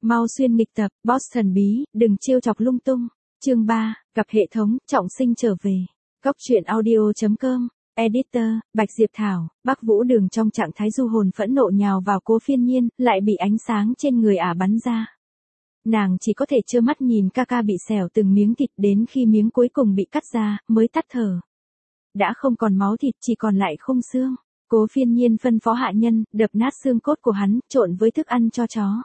Mau xuyên nghịch tập, boss thần bí, đừng trêu chọc lung tung. Chương 3, gặp hệ thống, trọng sinh trở về. Góc truyện audio.com, Editor, Bạch Diệp Thảo, Bắc Vũ Đường trong trạng thái du hồn phẫn nộ nhào vào Cố Phiên Nhiên, lại bị ánh sáng trên người ả bắn ra. Nàng chỉ có thể trơ mắt nhìn ca ca bị xẻo từng miếng thịt đến khi miếng cuối cùng bị cắt ra, mới tắt thở. Đã không còn máu thịt, chỉ còn lại khung xương. Cố Phiên Nhiên phân phó hạ nhân, đập nát xương cốt của hắn, trộn với thức ăn cho chó.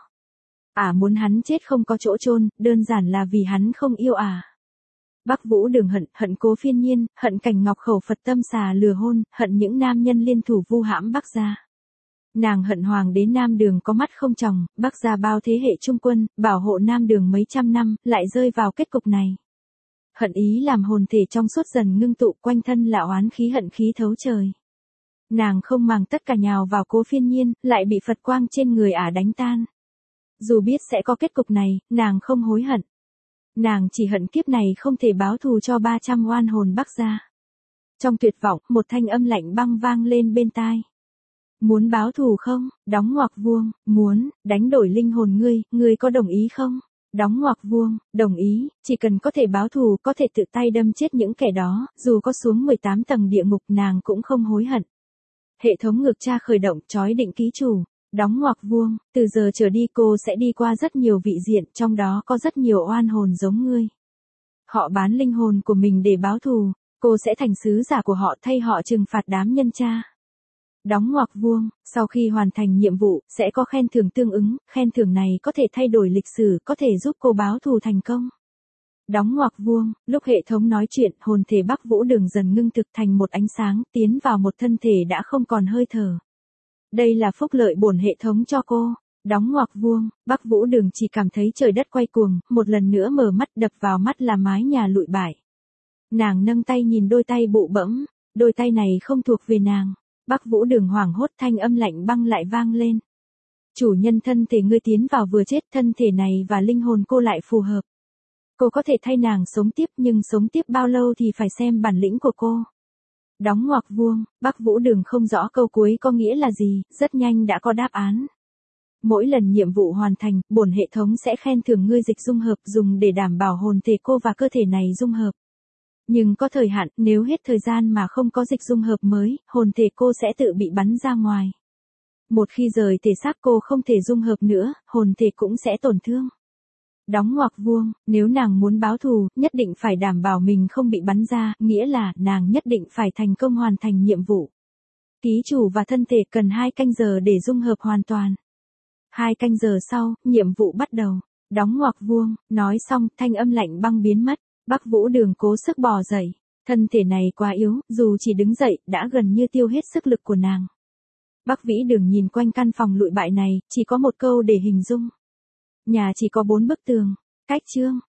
Ả muốn hắn chết không có chỗ chôn, đơn giản là vì hắn không yêu ả. Bắc Vũ Đường hận Cố Phiên Nhiên, hận cảnh ngọc khẩu Phật tâm xà lừa hôn, hận những nam nhân liên thủ vu hãm Bắc gia. Nàng hận hoàng đế Nam Đường có mắt không tròng, Bắc gia bao thế hệ trung quân, bảo hộ Nam Đường mấy trăm năm, lại rơi vào kết cục này. Hận ý làm hồn thể trong suốt dần ngưng tụ, quanh thân là oán khí hận khí thấu trời. Nàng không màng tất cả nhào vào Cố Phiên Nhiên, lại bị Phật quang trên người ả đánh tan. Dù biết sẽ có kết cục này, nàng không hối hận. Nàng chỉ hận kiếp này không thể báo thù cho 300 oan hồn Bắc gia. Trong tuyệt vọng, một thanh âm lạnh băng vang lên bên tai. Muốn báo thù không? Đóng ngoặc vuông. Muốn, đánh đổi linh hồn ngươi có đồng ý không? Đóng ngoặc vuông, đồng ý, chỉ cần có thể báo thù, có thể tự tay đâm chết những kẻ đó, dù có xuống 18 tầng địa ngục nàng cũng không hối hận. Hệ thống ngược tra khởi động, chói định ký chủ. Đóng ngoặc vuông, từ giờ trở đi cô sẽ đi qua rất nhiều vị diện, trong đó có rất nhiều oan hồn giống ngươi. Họ bán linh hồn của mình để báo thù, cô sẽ thành sứ giả của họ thay họ trừng phạt đám nhân tra. Đóng ngoặc vuông, sau khi hoàn thành nhiệm vụ, sẽ có khen thưởng tương ứng, khen thưởng này có thể thay đổi lịch sử, có thể giúp cô báo thù thành công. Đóng ngoặc vuông, lúc hệ thống nói chuyện, hồn thể Bắc Vũ Đường dần ngưng thực thành một ánh sáng, tiến vào một thân thể đã không còn hơi thở. Đây là phúc lợi bổn hệ thống cho cô. Đóng ngoặc vuông, Bắc Vũ Đường chỉ cảm thấy trời đất quay cuồng, một lần nữa mở mắt, đập vào mắt là mái nhà lụi bại. Nàng nâng tay nhìn đôi tay bụ bẫm, đôi tay này không thuộc về nàng. Bắc Vũ Đường hoảng hốt, thanh âm lạnh băng lại vang lên. Chủ nhân thân thể ngươi tiến vào vừa chết, thân thể này và linh hồn cô lại phù hợp. Cô có thể thay nàng sống tiếp, nhưng sống tiếp bao lâu thì phải xem bản lĩnh của cô. Đóng ngoặc vuông, Bắc Vũ Đường không rõ câu cuối có nghĩa là gì, rất nhanh đã có đáp án. Mỗi lần nhiệm vụ hoàn thành, bổn hệ thống sẽ khen thưởng ngươi dịch dung hợp, dùng để đảm bảo hồn thể cô và cơ thể này dung hợp. Nhưng có thời hạn, nếu hết thời gian mà không có dịch dung hợp mới, hồn thể cô sẽ tự bị bắn ra ngoài. Một khi rời thể xác cô không thể dung hợp nữa, hồn thể cũng sẽ tổn thương. Đóng ngoặc vuông, nếu nàng muốn báo thù, nhất định phải đảm bảo mình không bị bắn ra, nghĩa là nàng nhất định phải thành công hoàn thành nhiệm vụ. Ký chủ và thân thể cần 2 canh giờ để dung hợp hoàn toàn. 2 canh giờ sau, nhiệm vụ bắt đầu. Đóng ngoặc vuông, nói xong, thanh âm lạnh băng biến mất. Bắc Vũ Đường cố sức bò dậy. Thân thể này quá yếu, dù chỉ đứng dậy, đã gần như tiêu hết sức lực của nàng. Bắc Vĩ Đường nhìn quanh căn phòng lụi bại này, chỉ có một câu để hình dung. Nhà chỉ có 4 bức tường. Cách chương.